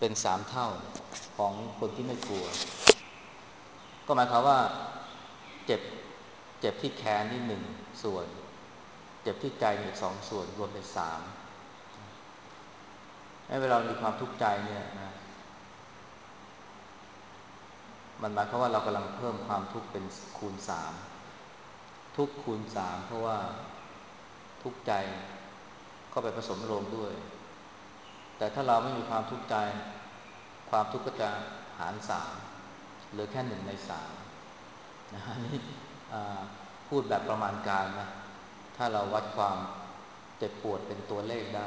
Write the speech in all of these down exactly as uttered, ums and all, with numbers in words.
เป็นสามเท่าของคนที่ไม่กลัวก็หมายความว่าเจ็บเจ็บที่แขนนี่หนึ่งส่วนเจ็บที่ใจอีกสองส่วนรวมเป็นสามให้เวลามีความทุกข์ใจเนี่ยนะมันหมายความว่าเรากำลังเพิ่มความทุกข์เป็นคูณสามทุกข์คูณสามเพราะว่าทุกข์ใจก็ไปผสมโลงด้วยแต่ถ้าเราไม่มีความทุกข์ใจความทุกข์ก็จะหารสามเหลือแค่หนึ่งในสามนะนี่พูดแบบประมาณการนะถ้าเราวัดความเจ็บปวดเป็นตัวเลขได้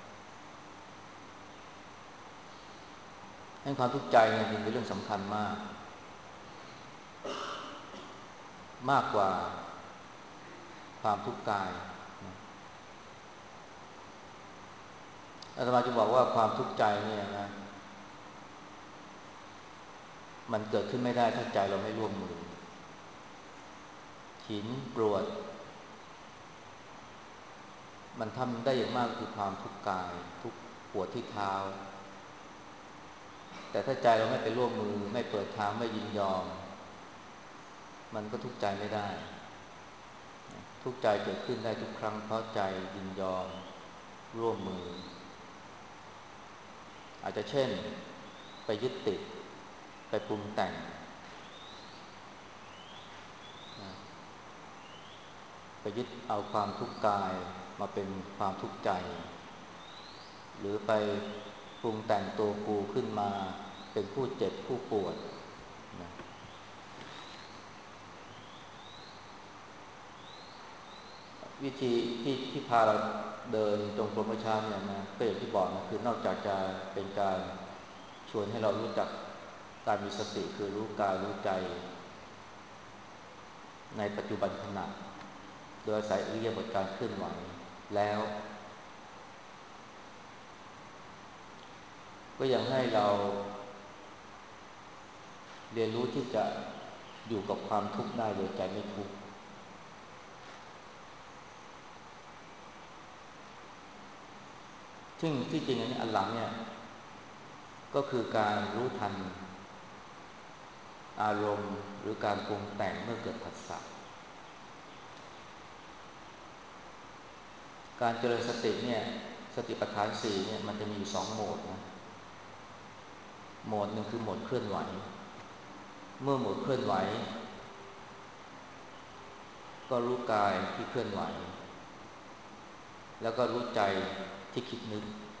ให้ความทุกข์ใจเนี่ยเป็นเรื่องสำคัญมากมากกว่าความทุกข์กายอาตมาจะบอกว่าความทุกข์ใจเนี่ยนะมันเกิดขึ้นไม่ได้ถ้าใจเราไม่ร่วมมือหินกรวดมันทำได้อย่างมากคือความทุกข์กายทุกปวดที่เท้าแต่ถ้าใจเราไม่ไปร่วมมือไม่เปิดทางไม่ยินยอมมันก็ทุกข์ใจไม่ได้ทุกข์ใจเกิดขึ้นได้ทุกครั้งเพราะใจยินยอมร่วมมืออาจจะเช่นไปยึดติดไปปรุงแต่งไปยึดเอาความทุกข์กายมาเป็นความทุกข์ใจหรือไปปรุงแต่งตัวกูขึ้นมาเป็นผู้เจ็บผู้ปวดนะวิธีที่ที่พาเราเดินจงกรมช้าเนี่ยนะก็อย่างที่บอกนะคือนอกจากจะเป็นการชวนให้เรารู้จักการมีสติคือรู้กายรู้ใจในปัจจุบันขณะโดยอาศัยอิริยาบถการเคลื่อนไหวแล้วก็ยังให้เราเรียนรู้ที่จะอยู่กับความทุกข์ได้โดยใจไม่ทุกข์ซึ่งที่จริงอันนี้อันหลังเนี่ยก็คือการรู้ทันอารมณ์หรือการปรุงแต่งเมื่อเกิดผัสสะการเจริญสติเนี่ยสติปัฏฐานสี่เนี่ยมันจะมีอยู่สองโหมดนะโหมดหนึ่งคือโหมดเคลื่อนไหวเมื่อโหมดเคลื่อนไหวก็รู้กายที่เคลื่อนไหวแล้วก็รู้ใจที่คิดนึก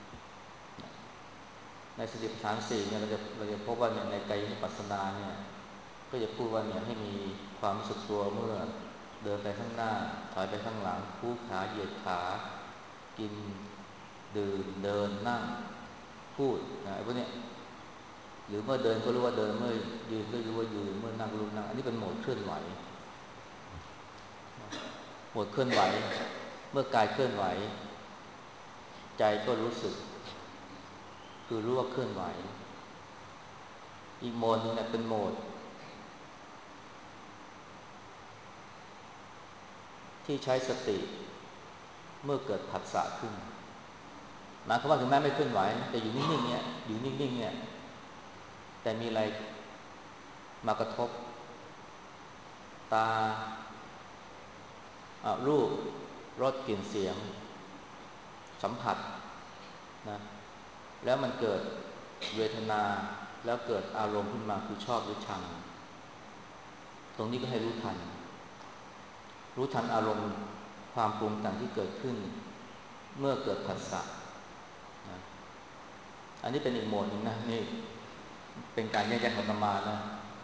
ในสติปัฏฐานสี่เนี่ยเราจะเราจะพบว่าเนี่ยในกายวิปัสสนาเนี่ยก็จะพูดว่าเนี่ยให้มีความรู้สึกตัวเมื่อเดินไปข้างหน้าถอยไปข้างหลังคู่ขาเหยียดขากินดื่มเดินนั่งพูดนะไอ้พวกเนี้ยหรือเมื่อเดินก็รู้ว่าเดินเมื่อยืนก็รู้ว่ายืนเมื่อนั่งก็รู้นั่งอันนี้เป็นโหมดเคลื่อนไหวโหมดเคลื่อนไหวเมื่อกายเคลื่อนไหวใจก็รู้สึกคือรู้ว่าเคลื่อนไหวอีกโหมดนึงเนี่ยเป็นโหมดที่ใช้สติเมื่อเกิดผัสสะขึ้นหมายความว่าถึงแม้ไม่เคลื่อนไหวแต่อยู่นิ่งๆเนี่ยอยู่นิ่งๆเนี่ยแต่มีอะไรมากระทบตารูปรสกลิ่นเสียงสัมผัสนะแล้วมันเกิดเวทนาแล้วเกิดอารมณ์ขึ้นมาคือชอบหรือชังตรงนี้ก็ให้รู้ทันรู้ทันอารมณ์ความปรุงแต่งที่เกิดขึ้นเมื่อเกิดผัสสะนะอันนี้เป็นอีกโหมดหนึ่งนะนี่เป็นการแยกแยะของธรรมานะ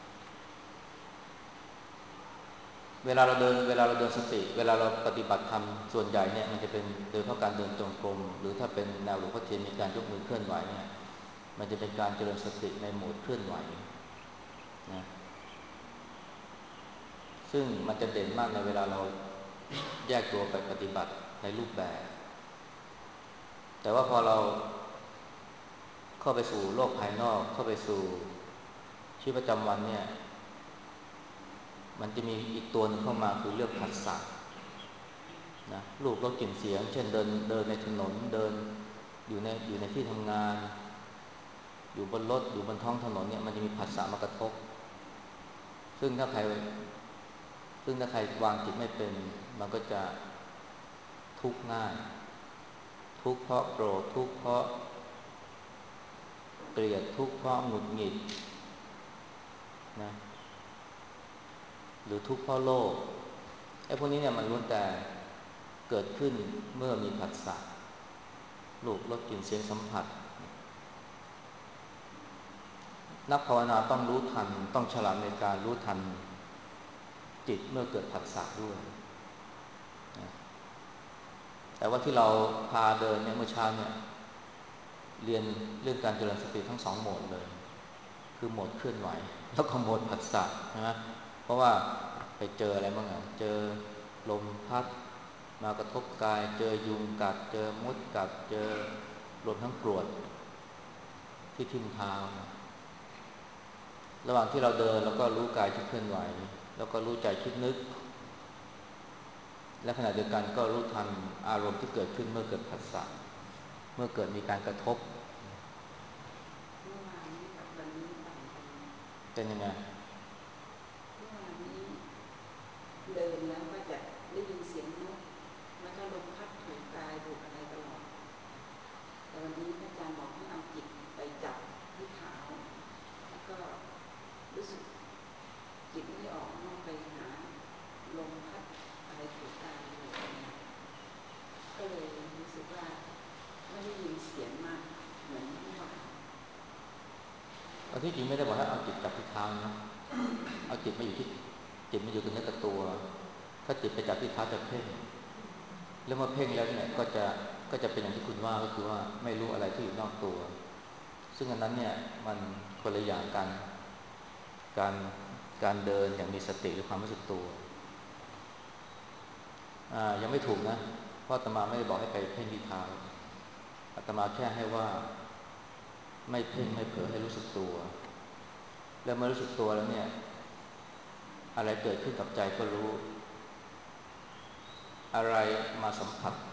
เวลาเราเดินเวลาเราเดินสติเวลาเราปฏิบัติธรรมส่วนใหญ่เนี่ยมันจะเป็นโดยเพราะการเดินจงกรมหรือถ้าเป็นแนวหลวงพ่อเทียนมีการยกมือเคลื่อนไหวเนี่ยมันจะเป็นการเจริญสติในโหมดเคลื่อนไหวนะซึ่งมันจะเด่นมากในเวลาเราแยกตัวไปปฏิบัติในรูปแบบแต่ว่าพอเราเข้าไปสู่โลกภายนอกเข้าไปสู่ชีวิตประจำวันเนี่ยมันจะมีอีกตัวหนึ่งเข้ามาคือเรื่องผัสสะนะรูปรสกลิ่นเสียงเช่นเดินเดินในถนนเดินอยู่ในอยู่ในที่ทำงานอยู่บนรถอยู่บนท้องถนนเนี่ยมันจะมีผัสสะมากระทบซึ่งถ้าใครซึ่งถ้าใครวางจิตไม่เป็นมันก็จะทุกข์ง่ายทุกข์เพราะโกรธทุกข์เพราะเกลียดทุกข์เพราะหงุดหงิดนะหรือทุกข์เพราะโลภไอ้พวกนี้เนี่ยมันล้วนแต่เกิดขึ้นเมื่อมีผัสสะรูปรสกลิ่นเสียงสัมผัสนักภาวนาต้องรู้ทันต้องฉลาดในการรู้ทันจิตเมื่อเกิดผัสสะด้วยนะแต่ว่าที่เราพาเดินเนี่ยเมื่อเช้าเนี่ยเรียนเรื่องการเจริญสติทั้งสองโหมดเลยคือโหมดเคลื่อนไหวแล้วก็โหมดผัสสะใช่ไหมเพราะว่าไปเจออะไรบ้างอ่ะเจอลมพัดมากระทบกายเจอยุงกัดเจอมดกัดเจอรวมทั้งกรวดที่ทิ่มเท้าระหว่างที่เราเดินเราก็รู้กายที่เคลื่อนไหวแล้วก็รู้ใจคิดนึกและขณะเดียวกันก็รู้ทันอารมณ์ที่เกิดขึ้นเมื่อเกิดผัสสะเมื่อเกิดมีการกระทบเป็นยังไงเดินแล้วก็จะได้ยินเสียงนกแล้วก็ลมพัดถูกกายถูกอะไรตลอดแต่วันนี้อาจารย์บอกให้เอาจิตไปจับที่เท้าแล้วก็รู้สึกจิตไม่ออกนอกไปหาลมพัดอะไรถูกกายอยู่ก็เลยรู้สึกว่าไม่ได้ยินเสียงมากเหมือนเมื่อวานตอนที่จริงไม่ได้บอกให้เอาจิตจับที่เท้านะเอาจิตมาอยู่ที่จิตมาอยู่กับเนื้อกับตัวถ้าจิตไปจับที่เท้าจะเพ่งแล้วเมื่อเพ่งแล้วเนี่ยก็จะก็จะเป็นอย่างที่คุณว่าก็คือว่าไม่รู้อะไรที่อยู่นอกตัวซึ่งอันนั้นเนี่ยมันคนละอย่างกันการการเดินอย่างมีสติหรือความรู้สึกตัวอ่ายังไม่ถูกนะเพราะอาตมาไม่ได้บอกให้ไปเพ่งที่เท้าอาตมาแค่ให้ว่าไม่เพ่งไม่เผลอให้รู้สึกตัวแล้วเมื่อรู้สึกตัวแล้วเนี่ยอะไรเกิดขึ้นกับใจก็รู้อะไรมาสัมผัส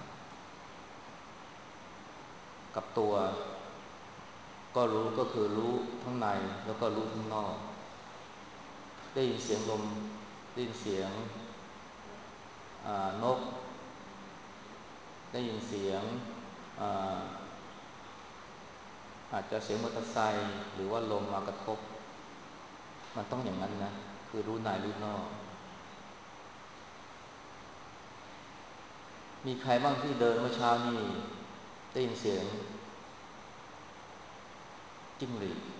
กับตัวก็รู้ก็คือรู้ทั้งในแล้วก็รู้ทั้งนอกได้ยินเสียงลมได้ยินเสียงนกได้ยินเสียง อาอาจจะเสียงมอเตอร์ไซค์หรือว่าลมมากระทบมันต้องอย่างนั้นนะคือรู้ในรู้นอกมีใครบ้างที่เดินเมื่อเช้านี่ได้ยินเสียงจิ้งหรีด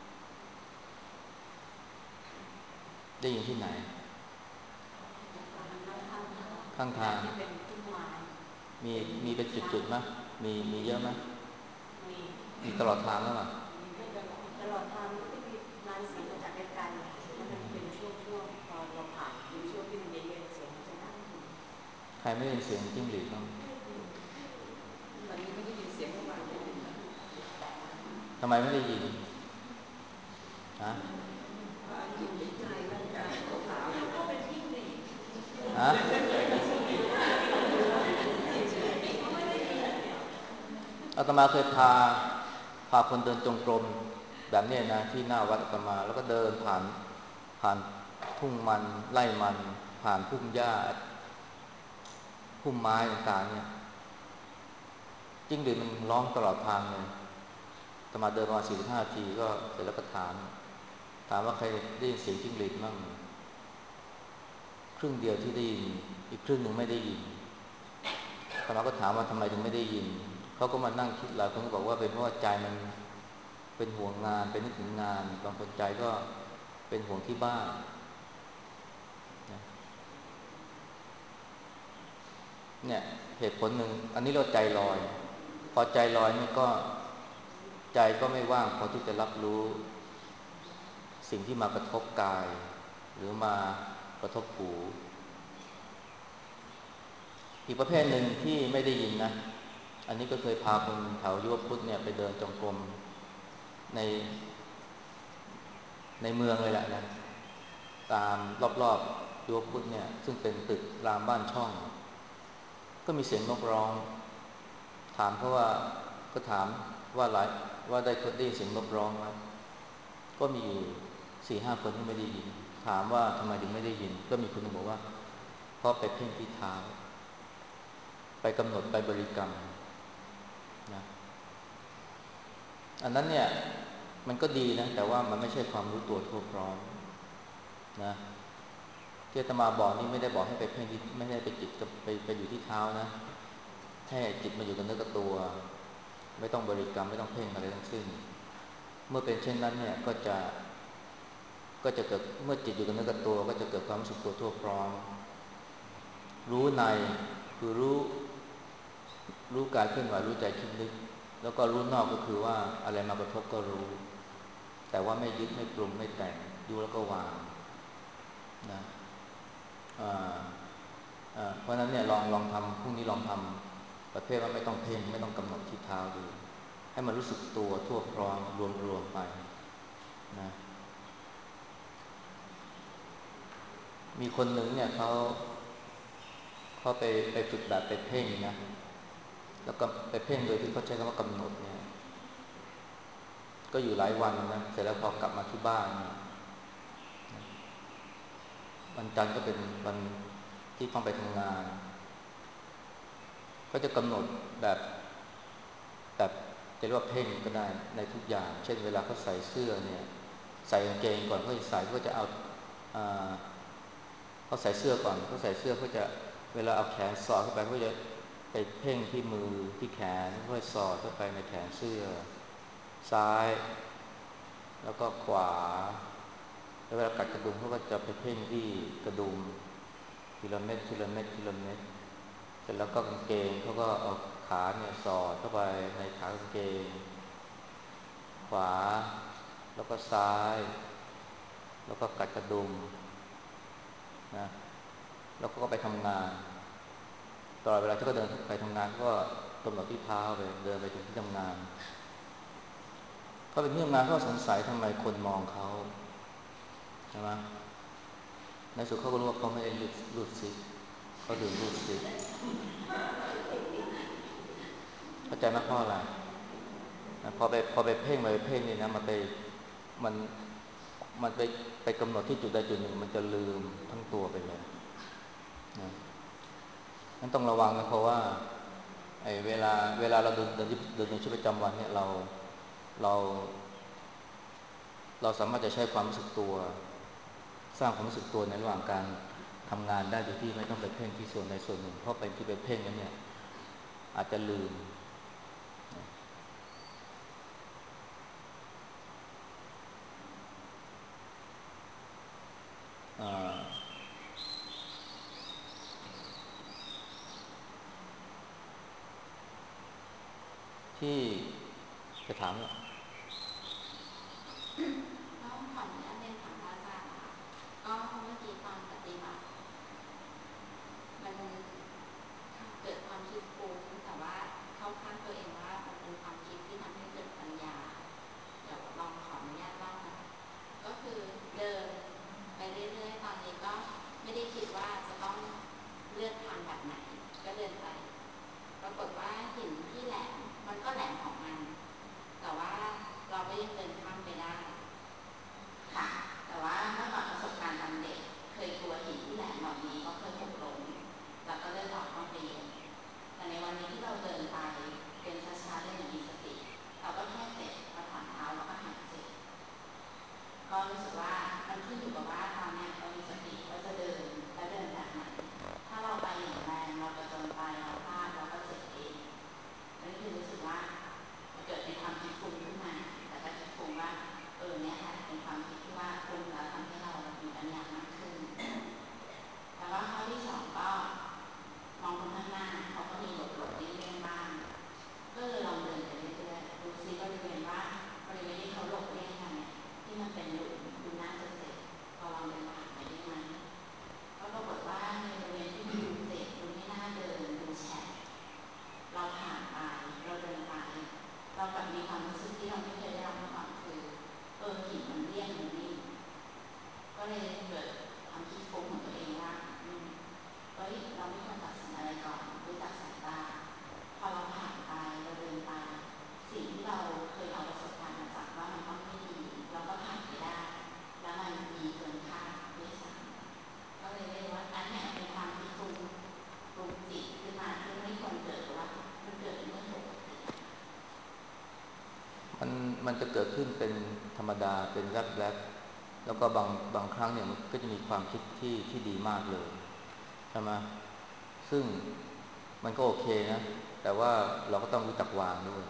ได้ยินที่ไหนข้างทางมีมีเป็นจุดๆมั้ยมีมีเยอะมั้ยมีตลอดทางแล้วมั้ยตลอดทางก็จะมีนานเสียงมาจากไกลๆแล้วมันเป็นช่วงๆพอเราผ่านในช่วงที่มันเย็นๆเสียงมันจะดังใครไม่ได้ยินเสียงจิ้งหรีดบ้างวันนี้ไม่ได้ยินเสียงเมื่อวานได้ยินทำไมไม่ได้ยินฮะจิตไปใจร่างกายขาวๆก็เป็นจิ้งหรีดฮะอาตมาเคยพาพาคนเดินจงกรมแบบนี้นะที่หน้าวัดอาตมาแล้วก็เดินผ่านผ่านทุ่งมันไร่มันผ่านพุ่มหญ้าพุ่มไม้ต่างๆเนี่ยจิ้งหรีดมันร้องตลอดทางเลยอาตมาเดินมาสี่สิบห้านาทีก็เสร็จแล้วก็ถามถามว่าใครได้ยินเสียงจิ้งหรีดบ้างครึ่งเดียวที่ได้ยินอีกครึ่งหนึ่งไม่ได้ยินอาตมาก็ถามว่าทำไมถึงไม่ได้ยินเขาก็มานั่งคิดหลายคนก็บอกว่าเป็นเพราะว่าใจมันเป็นห่วงงานเป็นนึกถึงงานบางคนใจก็เป็นห่วงที่บ้านนะเนี่ยเหตุผลหนึ่งอันนี้เราใจลอยพอใจลอยนี่ก็ใจก็ไม่ว่างพอที่จะรับรู้สิ่งที่มากระทบกายหรือมากระทบหูอีกประเภทหนึ่งที่ไม่ได้ยินนะอันนี้ก็เคยพาคนแถวยุวพุทธเนี่ยไปเดินจงกรมในในเมืองเลยแหละนะตามรอบๆยุวพุทธเนี่ยซึ่งเป็นตึกรามบ้านช่องก็มีเสียงนกร้องถามเขาว่าก็ถามว่าหลายว่าได้คนได้ยินเสียงนกร้องไหมก็มีอยู่สี่ห้าคนที่ไม่ได้ยินถามว่าทำไมถึงไม่ได้ยินก็มีคนนึงบอกว่าเพราะไปเพ่งที่เท้าไปกำหนดไปบริกรรมนะอันนั้นเนี่ยมันก็ดีนะแต่ว่ามันไม่ใช่ความรู้ตัวทั่วพร้อมนะที่อาตมาบอกนี่ไม่ได้บอกให้ไปเพ่งที่ไม่ได้ไปจิตกับไปไปอยู่ที่เท้านะให้จิตมาอยู่กับเนื้อกับตัวไม่ต้องบริกรรมไม่ต้องเพ่งอะไรทั้งสิ้นเมื่อเป็นเช่นนั้นเนี่ยก็จะก็จะเกิดเมื่อจิตอยู่กับเนื้อกับตัวก็จะเกิดความรู้สึกตัวทั่วพร้อมรู้ในคือรู้รู้กายเคลื่อนไหวรู้ใจคิดนึกแล้วก็รู้นอกก็คือว่าอะไรมากระทบก็รู้แต่ว่าไม่ยึดไม่ปรุงไม่แต่งดูแล้วก็วางนะอ่าอ่าเพราะฉะนั้นเนี่ยลองลองทำพรุ่งนี้ลองทำประเภทว่าไม่ต้องเพ่งไม่ต้องกำหนดที่เท้าดูให้มันรู้สึกตัวทั่วพร้อมรวมๆไปนะมีคนหนึ่งเนี่ยเขาเขาไปไปฝึกแบบไปเพ่งนะแล้วก็ไปเพ่งโดยที่เขาใช้คำว่ากำหนดเนี่ยก็อยู่หลายวันนะเสร็จแล้วพอกลับมาที่บ้านวันจันทร์ก็เป็นวันที่ต้องไปทำงานก็จะกำหนดแบบแบบจะเรียกว่าเพ่งก็ได้ในทุกอย่างเช่นเวลาเขาใส่เสื้อเนี่ยใส่กางเกงก่อนเขาจะใส่ก็จะเอาอ่าเขาใส่เสื้อก่อนเขาใส่เสื้อเขาจะเวลาเอาแขนสอดเข้าไปเขาจะไปเพ่งที่มือที่แขนค่อยสอดเข้าไปในแขนเสื้อซ้ายแล้วก็ขวาแล้วเวลากัดกระดุมเขาก็จะไปเพ่งที่กระดุมทีละเม็ดทีละเม็ดทีละเม็ดเสร็จแล้วก็กางเกงเขาก็เอาขาเนี่ยสอดเข้าไปในขากางเกงขวาแล้วก็ซ้ายแล้วก็กัดกระดุมนะแล้วก็ไปทำงานตลอดเวลาที่เขาเดินไปทำงานก็กำหนดที่เท้าไปเดินไปถึงที่ทำงานเขาเป็นที่ทำงานเขาสงสัยทำไมคนมองเขาใช่ไหมในสุดเขาก็รู้ว่าเขาไม่ได้รูดรูดซิปเขาดื่มรูดซิปเข้าใจไหมเพราะอะไรพอไปพอไปเพ่งไปเพ่งนี่นะมันไปมันมันไปไปกำหนดที่จุดใดจุดหนึ่งมันจะลืมทั้งตัวไปเลยนะนั้นต้องระวังนะเพราะว่าไอ้เวลาเวลาเราเดินเดินเดินในชีวิตประจำวันเนี่ยเราเราเราสามารถจะใช้ความรู้สึกตัวสร้างความรู้สึกตัวในระหว่างการทำงานได้โดยที่ไม่ต้องไปเพ่งที่ส่วนใดส่วนหนึ่งเพราะไปที่ไปเพ่งนั้นเนี่ยอาจจะลืมที่จะถามว่าก็ขออนุญาตเรียนถามพระอาจารย์นะคะก็เมื่อกี้ตอนปฏิบัติมันเกิดความคิดฟุ้งแต่ว่าเข้าข้างตัวเองว่ามันเป็นความคิดที่ทำให้เกิดปัญญาเดี๋ยวลองขออนุญาตเล่านะคะก็คือเดินไปเรื่อยๆตอนนี้ก็ไม่ได้คิดว่าจะต้องเลือกทางแบบไหนก็เดินไปปรากฏว่าหินที่แหลมมันก็แหลมของมันแต่ว่าขึ้นเป็นธรรมดาเป็นแวบๆแล้วก็บางบางครั้งเนี่ยมันก็จะมีความคิดที่ที่ดีมากเลยใช่ไหมซึ่งมันก็โอเคนะแต่ว่าเราก็ต้องรู้จักวางด้วย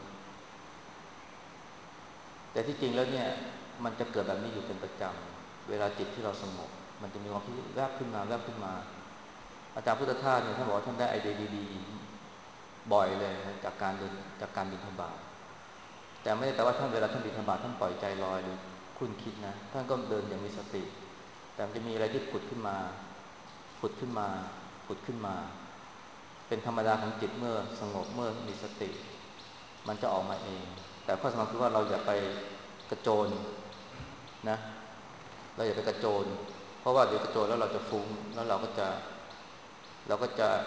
แต่ที่จริงแล้วเนี่ยมันจะเกิดแบบนี้อยู่เป็นประจำเวลาจิตที่เราสงบมันจะมีความคิดแวบขึ้นมาแวบขึ้นมาอาจารย์พุทธทาสเนี่ยท่านบอกว่าท่านได้ไอเดียดีๆบ่อยเลยนะจากการเดินจากการบิณฑบาตแต่ไม่ได้แต่ว่าท่านเวลาท่านบิณฑบาตท่านปล่อยใจลอยหรือคลุ่นคิดนะท่านก็เดินอย่างมีสติแต่มันจะมีอะไรที่ผุดขึ้นมาผุดขึ้นมาผุดขึ้นมาเป็นธรรมดาของจิตเมื่อสงบเมื่อมีสติมันจะออกมาเองแต่ข้อสำคัญคือว่าเราอย่าไปกระโจนนะเราอย่าไปกระโจนเพราะว่าเดี๋ยวกระโจนแล้วเราจะฟุ้งแล้วเราก็จะเราก็จะ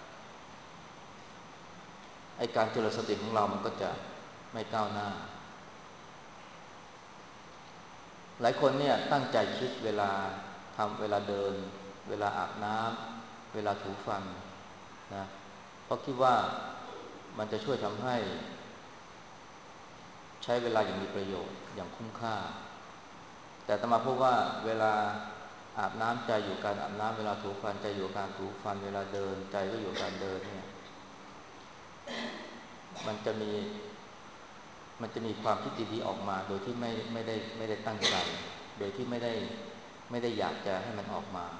ไอการเจริญสติของเรามันก็จะไม่ก้าวหน้าหลายคนเนี่ยตั้งใจคิดเวลาทำเวลาเดินเวลาอาบน้ำเวลาถูฟันนะเพราะคิดว่ามันจะช่วยทำให้ใช้เวลาอย่างมีประโยชน์อย่างคุ้มค่าแต่อาตมาพบว่าเวลาอาบน้ำใจอยู่การอาบน้ำเวลาถูฟันใจอยู่การถูฟันเวลาเดินใจก็อยู่การเดินเนี่ยมันจะมีมันจะมีความคิดดีๆออกมาโดยที่ไม่ไม่ได้ไม่ได้ตั้งใจโดยที่ไม่ได้ไม่ได้อยากจะให้มันออกมา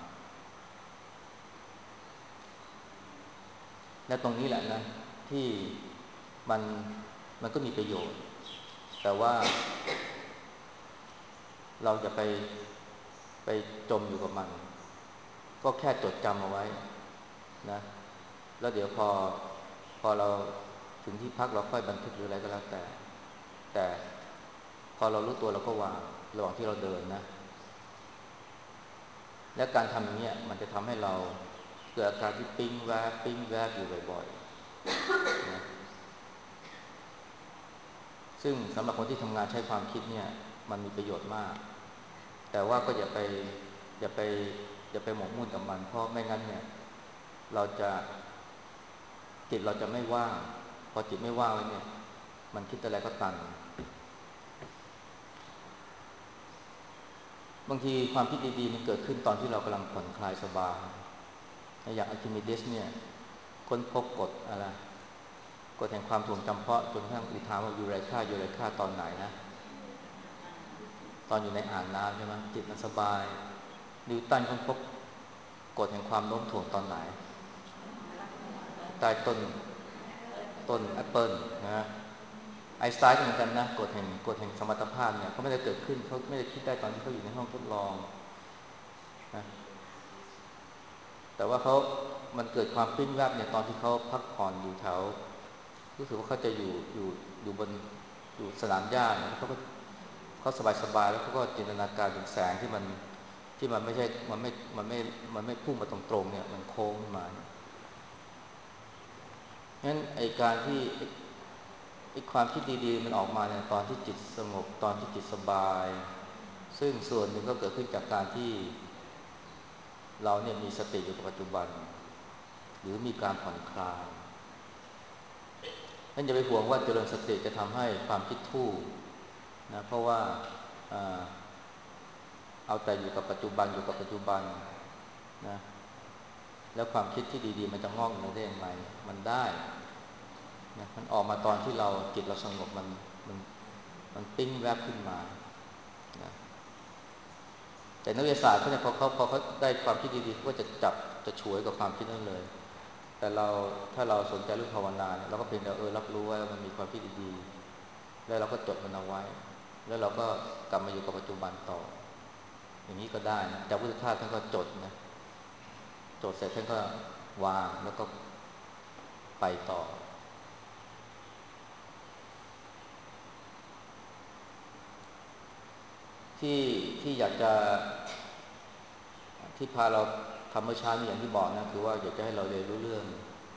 และตรงนี้แหละนะที่มันมันก็มีประโยชน์แต่ว่าเราจะไปไปจมอยู่กับมันก็แค่จดจำเอาไว้นะแล้วเดี๋ยวพอพอเราถึงที่พักเราค่อยบันทึกหรืออะไรก็แล้วแต่แต่พอเรารู้ตัวเราก็วางระหว่างที่เราเดินนะและการทำอย่างนี้มันจะทำให้เราเกิดอาการที่ปิ้งแวบปิ้งแวบอยู่บ่อยๆนะซึ่งสำหรับคนที่ทำงานใช้ความคิดเนี่ยมันมีประโยชน์มากแต่ว่าก็อย่าไปอย่าไปอย่าไปหมกมุ่นกับมันเพราะไม่งั้นเนี่ยเราจะจิตเราจะไม่ว่างพอจิตไม่ว่างแล้วเนี่ยมันคิดอะไรก็ตันบางทีความคิดดีๆมันเกิดขึ้นตอนที่เรากำลังผ่อนคลายสบายอย่างอาร์คิมิเดสเนี่ยค้นพบกฎอะไรกฎแห่งความถ่วงจำเพาะจนกระทั่งอุทานว่ายูไรค่ายูไรค่าตอนไหนนะตอนอยู่ในอ่างน้ำใช่ไหมจิตมันสบายนิวตันค้นพบกฎแห่งความโน้มถ่วงตอนไหนใต้ต้นต้นแอปเปิลนะไอน์สไตน์เหมือนกันนะกฎแห่งกฎแห่งสมรรถภาพเนี่ยเขาไม่ได้เกิดขึ้นเขาไม่ได้คิดได้ตอนที่เขาอยู่ในห้องทดลองนะแต่ว่าเขามันเกิดความปิ้งแวบเนี่ยตอนที่เขาพักผ่อนอยู่แถวรู้สึกว่าเขาจะอยู่อยู่อยู่บนอยู่สนามหญ้าเนี่ยเขาก็เขาสบายๆแล้วเขาก็จินตนาการถึงแสงที่มันที่มันไม่ใช่มันไม่มันไม่มันไม่พุ่งมาตรงๆเนี่ยมันโค้งขึ้นมางั้นไอการที่ไอความคิดดีๆมันออกมาเนี่ยตอนที่จิตสงบตอนที่จิตสบายซึ่งส่วนหนึ่งก็เกิดขึ้นจากการที่เราเนี่ยมีสติอยู่กับปัจจุบันหรือมีการผ่อนคลายนั่นอย่าไปห่วงว่าเจริญสติจะทำให้ความคิดทู่นะเพราะว่าเอาแต่อยู่กับปัจจุบันอยู่กับปัจจุบันนะแล้วความคิดที่ดีๆมันจะงอกมาได้ยังไงมันได้นะมันออกมาตอนที่เราจิตเราสงบมันมันมันปิ้งแวบขึ้นมานะแต่นักวิทยาศาสตร์เขาเนี่ยพอเขาพอเขาได้ความคิดดีๆเขาก็จะจับจะฉวยกับความคิดนั้นเลยแต่เราถ้าเราสนใจเรื่องภาวนาเนี่ยเราก็เพียงแต่เออรับรู้ว่ามันมีความคิดดีๆแล้วเราก็จดมันเอาไว้แล้วเราก็กลับมาอยู่กับปัจจุบันต่ออย่างนี้ก็ได้นะแต่พุทธทาสท่านก็จดนะจดเสร็จท่านก็วางแล้วก็ไปต่อที่ที่อยากจะที่พาเราทำเมื่อเช้านี้อย่างที่บอกนะคือว่าอยากจะให้เราเรียนรู้เรื่อง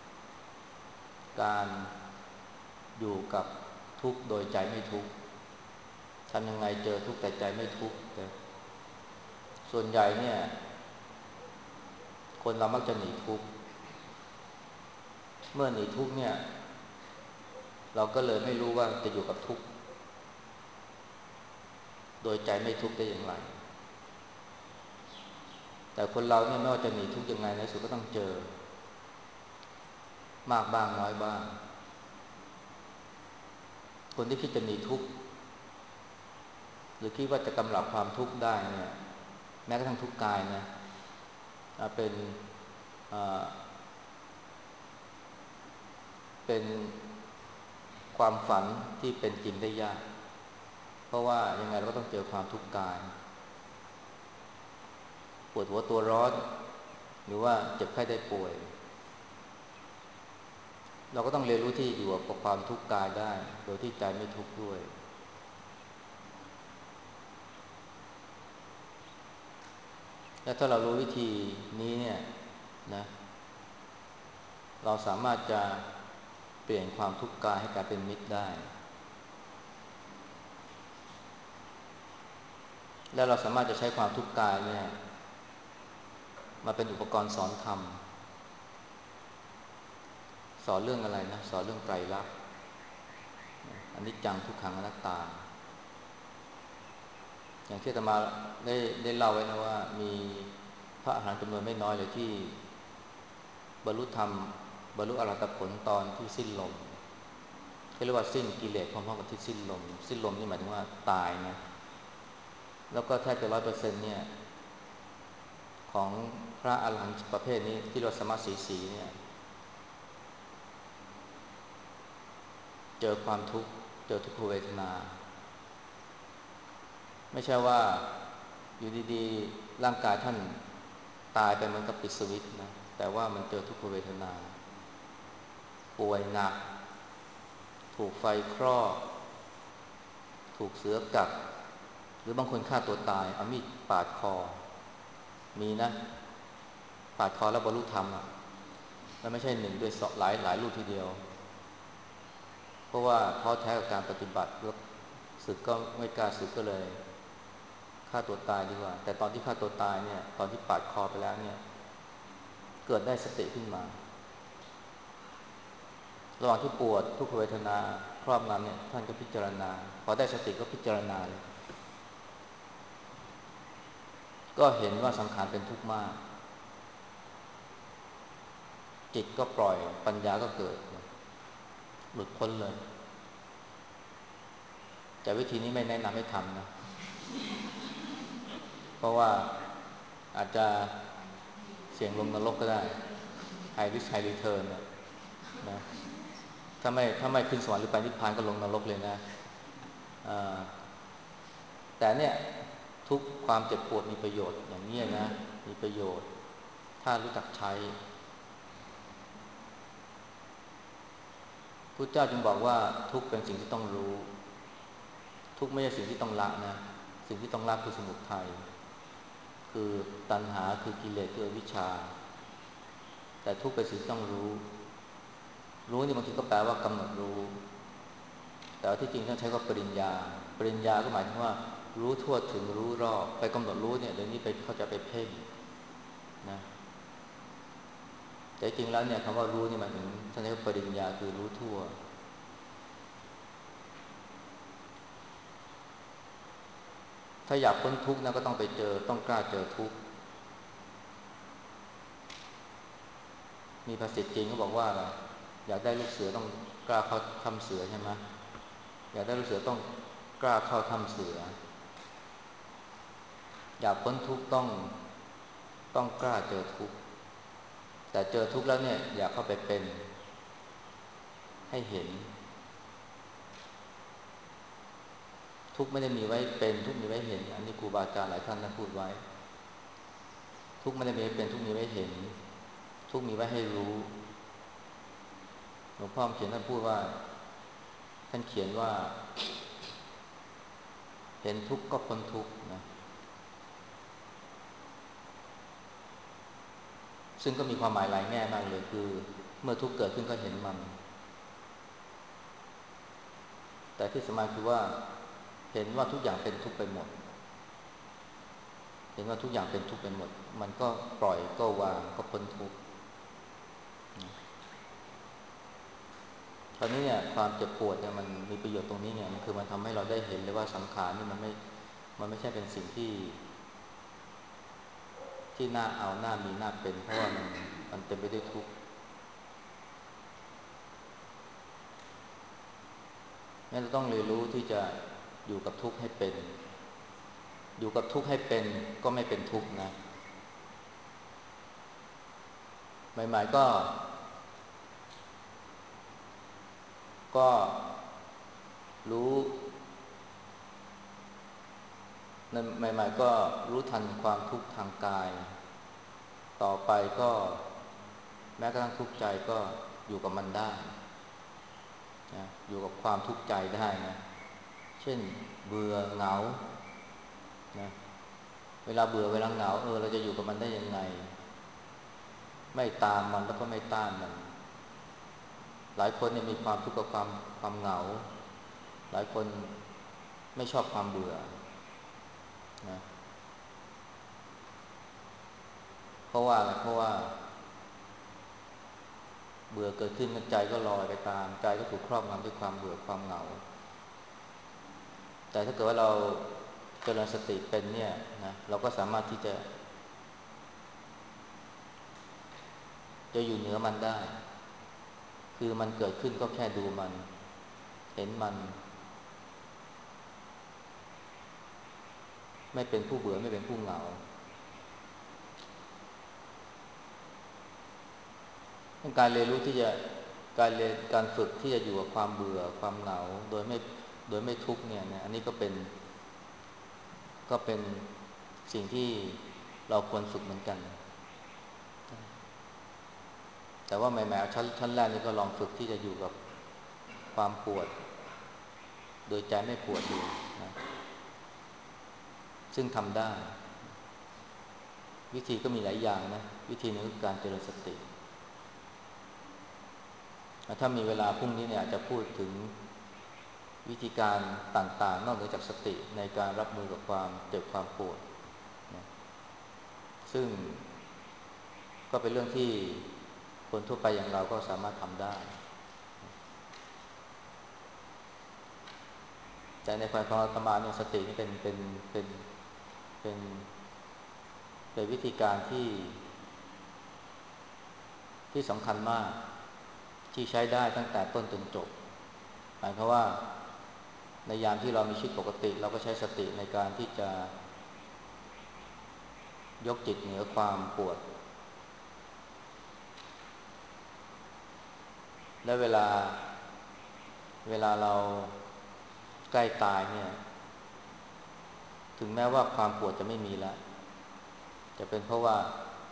การอยู่กับทุกข์โดยใจไม่ทุกข์ทำยังไงเจอทุกข์แต่ใจไม่ทุกข์นะส่วนใหญ่เนี่ยคนเรามักจะหนีทุกข์เมื่อหนีทุกข์เนี่ยเราก็เลยไม่รู้ว่าจะอยู่กับทุกข์โดยใจไม่ทุกข์ได้อย่างไรแต่คนเราเนี่ยไม่ว่าจะหนีทุกข์ยังไงในสุดก็ต้องเจอมากบ้างน้อยบ้างคนที่คิดจะหนีทุกข์หรือคิดว่าจะกำลับความทุกข์ได้เนี่ยแม้กระทั่งทุกข์กายนะเป็นเป็นความฝันที่เป็นจริงได้ยากเพราะว่ายังไงเราก็ต้องเจอความทุกข์กายปวดหัวตัวร้อนหรือว่าเจ็บไข้ได้ป่วยเราก็ต้องเรียนรู้ที่อยู่กับความทุกข์กายได้โดยที่ใจไม่ทุกข์ด้วยและถ้าเรารู้วิธีนี้เนี่ยนะเราสามารถจะเปลี่ยนความทุกข์กายให้กลายเป็นมิตรได้และเราสามารถจะใช้ความทุกข์กายเนี่ยมาเป็นอุปกรณ์สอนธรรมสอนเรื่องอะไรนะสอนเรื่องไตรลักษณ์อนิจจังทุกขังอนัตตาอย่างที่อาตมาได้ได้เล่าไว้นะว่ามีพระอรหันต์จำนวนไม่น้อยเลยที่บรรลุธรรมบรรลุอรหัตผลตอนที่สิ้นลมเรียกว่าสิ้นกิเลสพร้อมๆกับที่สิ้นลมสิ้นลมนี่หมายถึงว่าตายนะแล้วก็แทบจะร้อยเปอร์เซ็นต์เนี่ยของพระอรหันต์ประเภทนี้ที่เราสมาสีสีเนี่ยเจอความทุกข์เจอทุกขเวทนาไม่ใช่ว่าอยู่ดีๆร่างกายท่านตายไปเหมือนกับปิดสวิตช์นะแต่ว่ามันเจอทุกขเวทนาป่วยหนักถูกไฟคลอกถูกเสือกัดหรือบางคนฆ่าตัวตายเอามีดปาดคอมีนะปาดคอแล้วบรรลุธรรมอ่ะแล้วไม่ใช่หนึ่งด้วยสองหลายหลายรูปทีเดียวเพราะว่าท้อแท้กับการปฏิบัติแล้วศึกก็ไม่กล้าศึกก็เลยฆ่าตัวตายดีกว่าแต่ตอนที่ฆ่าตัวตายเนี่ยตอนที่ปาดคอไปแล้วเนี่ยเกิดได้สติขึ้นมาระหว่างที่ปวดทุกขเวทนาครอบงำเนี่ยท่านก็พิจารณาพอได้สติก็พิจารณาเลยก็เห็นว่าสังขารเป็นทุกข์มากจิตก็ปล่อยปัญญาก็เกิดหลุดพ้นเลยแต่วิธีนี้ไม่แนะนำให้ทำนะเพราะว่าอาจจะเสี่ยงลงนรกก็ได้ High risk high return นะนะถ้าไม่ถ้าไม่ขึ้นสวรรค์หรือไปนิพพานก็ลงนรกเลยนะแต่เนี่ยทุกความเจ็บปวดมีประโยชน์อย่างนี้นะมีประโยชน์ถ้ารู้จักใช้พุทธเจ้าจึงบอกว่าทุกเป็นสิ่งที่ต้องรู้ทุกไม่ใช่สิ่งที่ต้องละนะสิ่งที่ต้องละคือสมุทัยคือตัณหาคือกิเลสคืออวิชชาแต่ทุกเป็นสิ่งที่ต้องรู้รู้นี่บางทีก็แปลว่ากำหนดรู้แต่ที่จริงท่านใช้ว่าปริญญาปริญญาก็หมายถึงว่ารู้ทั่วถึงรู้รอบไปกำหนดรู้เนี่ยเดี๋ยวนี้ไปเขาจะไปเพ่งนะแต่จริงแล้วเนี่ยคำว่ารู้นี่หมายถึงท่านใช้ว่าปริญญาคือรู้ทั่วถ้าอยากพ้นทุกข์นะก็ต้องไปเจอต้องกล้าเจอทุกข์มีภาษิตจีนเขาบอกว่าอะไรอยากได้ลูกเสือต้องกล้าเข้าถ้ำเสือใช่ไหมอยากได้ลูกเสือต้องกล้าเข้าถ้ำเสืออยากพ้นทุกข์ต้องต้องกล้าเจอทุกข์แต่เจอทุกข์แล้วเนี่ยอยากเข้าไปเป็นให้เห็นทุกข์ไม่ได้มีไว้เป็นทุกข์มีไว้เห็นอันนี้ครูบาอาจารย์หลายท่านได้พูดไว้ทุกข์ไม่ได้มีไว้เป็นทุกข์มีไว้เห็นทุกข์มีไว้ให้รู้หลวงพ่อเขียนท่านพูดว่าท่านเขียนว่าเห็นทุกข์ก็พ้นทุกข์นะซึ่งก็มีความหมายหลายแง่มากเลยคือเมื่อทุกข์เกิดขึ้นก็เห็นมันแต่ที่สำคัญคือว่าเห็นว่าทุกอย่างเป็นทุกข์ไปหมดเห็นว่าทุกอย่างเป็นทุกข์ไปหมดมันก็ปล่อยก็วางก็พ้นทุกข์ตอนนี้เนี่ยความเจ็บปวดเนี่ยมันมีประโยชน์ตรงนี้ไงมันคือมันทำให้เราได้เห็นเลยว่าสังขารนี่มันไม่มันไม่ใช่เป็นสิ่งที่ที่น่าเอาน่ามีน่าเป็นเพราะว่ามันมันเต็มไปด้วยทุกข์งั้นเราต้องเรียนรู้ที่จะอยู่กับทุกข์ให้เป็นอยู่กับทุกข์ให้เป็นก็ไม่เป็นทุกข์นะใหม่ๆก็ก็รู้นั่นใหม่ๆก็รู้ทันความทุกข์ทางกายต่อไปก็แม้กระทั่งทุกข์ใจก็อยู่กับมันได้นะอยู่กับความทุกข์ใจได้นะเช่นเบื่อเหงานะเวลาเบื่อเวลาเหงาเออเราจะอยู่กับมันได้ยังไงไม่ตามมันแล้วก็ไม่ต้านมันหลายคนเนี่ยมีความทุกข์กับความความเหงาหลายคนไม่ชอบความเบื่อนะเพราะว่าอะไรเพราะว่าเบื่อเกิดขึ้นใจก็ลอยไปตามใจก็ถูกครอบงำด้วยความเบื่อความเหงาแต่ถ้าเกิดว่าเราเจริญสติเป็นเนี่ยนะเราก็สามารถที่จะจะอยู่เหนือมันได้คือมันเกิดขึ้นก็แค่ดูมันเห็นมันไม่เป็นผู้เบื่อไม่เป็นผู้เหงาการเรียนรู้ที่จะการเรียนการฝึกที่จะอยู่กับความเบื่อความเหงาโดยไม่โดยไม่ทุกข์เนี่ยนะอันนี้ก็เป็นก็เป็นสิ่งที่เราควรฝึกเหมือนกันแต่ว่าใหม่ๆชั้นชั้นแรกนี่ก็ลองฝึกที่จะอยู่กับความปวดโดยใจไม่ปวดดูนะซึ่งทำได้วิธีก็มีหลายอย่างนะวิธีนึงคือการเจริญสติถ้ามีเวลาพรุ่งนี้เนี่ยอาจจะพูดถึงวิธีการต่างๆนอกเหนือจากสติในการรับมือกับความเจ็บความปวดนะซึ่งก็เป็นเรื่องที่คนทั่วไปอย่างเราก็สามารถทำได้แต่ในความของอาตมาเนี่ยสตินี่เป็นเป็นเป็นเป็นเป็นวิธีการที่ที่สำคัญมากที่ใช้ได้ตั้งแต่ต้นจนจบหมายความว่าในยามที่เรามีชีวิตปกติเราก็ใช้สติในการที่จะยกจิตเหนือความปวดและเวลาเวลาเราใกล้ตายเนี่ยถึงแม้ว่าความปวดจะไม่มีแล้วจะเป็นเพราะว่า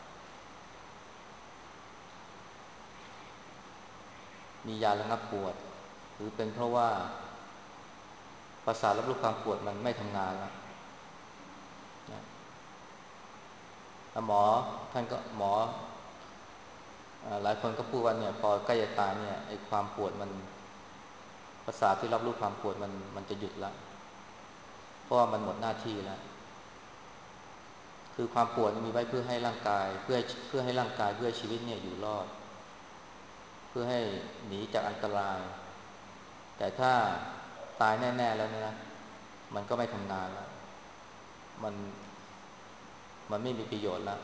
มียาระงับปวดหรือเป็นเพราะว่าประสาทรับรู้ความปวดมันไม่ทำงานแล้วนะหมอท่านก็หมอหลายคนก็พูดว่าเนี่ยพอใกล้จะตายเนี่ยไอ้ความปวดมันประสาทที่รับรู้ความปวดมันมันจะหยุดละเพราะว่ามันหมดหน้าที่แล้วคือความปวดมีไว้เพื่อให้ร่างกายเพื่อเพื่อให้ร่างกายเพื่อชีวิตเนี่ยอยู่รอดเพื่อให้หนีจากอันตรายแต่ถ้าตายแน่ๆแล้วเนี่ยนะมันก็ไม่ทำงานแล้วมันมันไม่มีประโยชน์แล้ว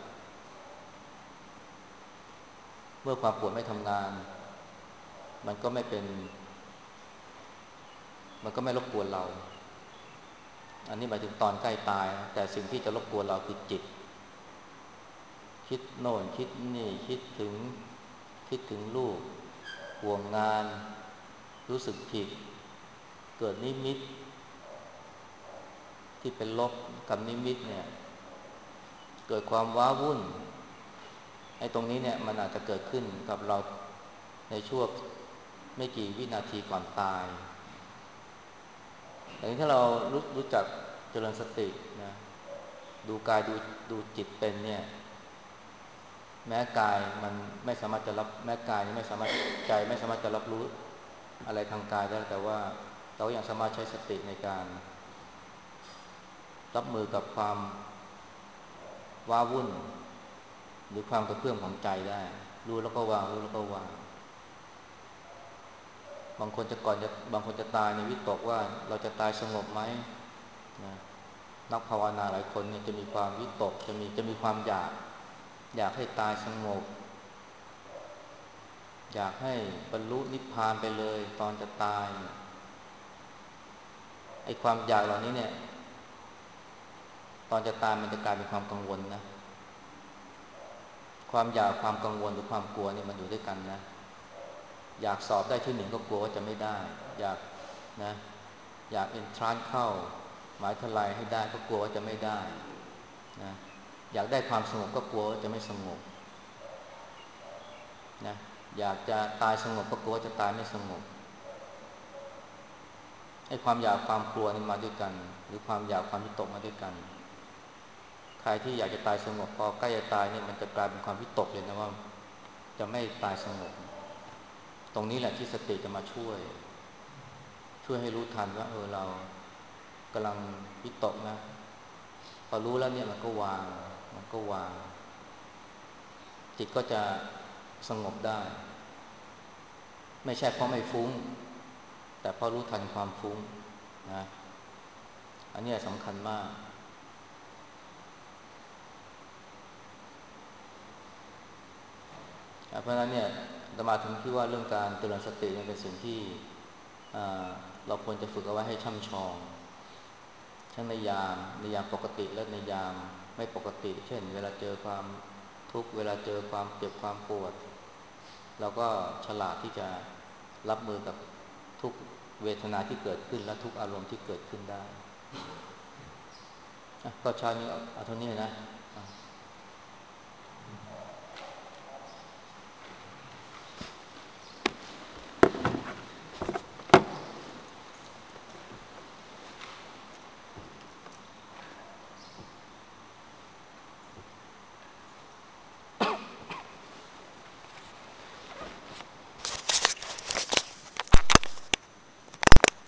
เมื่อความปวดไม่ทำงานมันก็ไม่เป็นมันก็ไม่รบกวนเราอันนี้หมายถึงตอนใกล้ตายแต่สิ่งที่จะรบกวนเราคือจิตคิดโน่นคิดนี่คิดถึงคิดถึงลูกห่วงงานรู้สึกผิดเกิดนิมิตที่เป็นลบกับนิมิตเนี่ยเกิดความว้าวุ่นไอ้ตรงนี้เนี่ยมันอาจจะเกิดขึ้นกับเราในช่วงไม่กี่วินาทีก่อนตายแต่ถ้าเรารู้รู้จักเจริญสตินะดูกายดูดูจิตเป็นเนี่ยแม้กายมันไม่สามารถจะรับแม้กายไม่สามารถใจไม่สามารถจะรับรู้อะไรทางกายได้แต่ว่าเรายังสามารถใช้สติในการรับมือกับความว้าวุ่นหรือความกระเพื่อมของใจได้รู้แล้วก็วางรู้แล้วก็วางบางคนจะก่อนจะบางคนจะตายในวิตกว่าเราจะตายสงบไหมนะนักภาวนาหลายคนเนี่ยจะมีความวิตกจะมีจะมีความอยากอยากให้ตายสงบอยากให้บรรลุนิพพานไปเลยตอนจะตายไอ้ความอยากเหล่านี้เนี่ยตอนจะตายมันจะกลายเป็นความกังวลนะความอยากความกังวลหรือความกลัวนี่มันอยู่ด้วยกันนะอยากสอบได้ที่หนึ่งก็กลัวว่าจะไม่ได้อยากนะอยากเอนทรานซ์เข้าหมายทลายให้ได้ก็กลัวว่าจะไม่ได้นะอยากได้ความสงบก็กลัวว่าจะไม่สงบนะอยากจะตายสงบก็กลัวว่าจะตายไม่สงบให้ความอยากความกลัวนี่มาด้วยกันหรือความอยากความวิตกมาด้วยกันใครที่อยากจะตายสงบพอใกล้จะตายเนี่ยมันจะกลายเป็นความวิตกเลยนะว่าจะไม่ตายสงบตรงนี้แหละที่สติจะมาช่วยช่วยให้รู้ทันว่าเออเรากำลังวิตกนะพอรู้แล้วเนี่ยมันก็วางมันก็วางจิตก็จะสงบได้ไม่ใช่เพราะไม่ฟุ้งแต่เพราะรู้ทันความฟุ้งนะอันนี้สำคัญมากเพราะฉะนั้นเนี่ยอาตมาถึงคิดว่าเรื่องการเจริญสติเนี่ยเป็นสิ่งที่เราควรจะฝึกเอาไว้ให้ช่ำชองทั้งในยามในยามปกติและในยามไม่ปกติเช่นเวลาเจอความทุกข์เวลาเจอความเจ็บความปวดเราก็ฉลาดที่จะรับมือกับทุกเวทนาที่เกิดขึ้นและทุกอารมณ์ที่เกิดขึ้นได้ก็ชานี้เอาเท่านี้นะ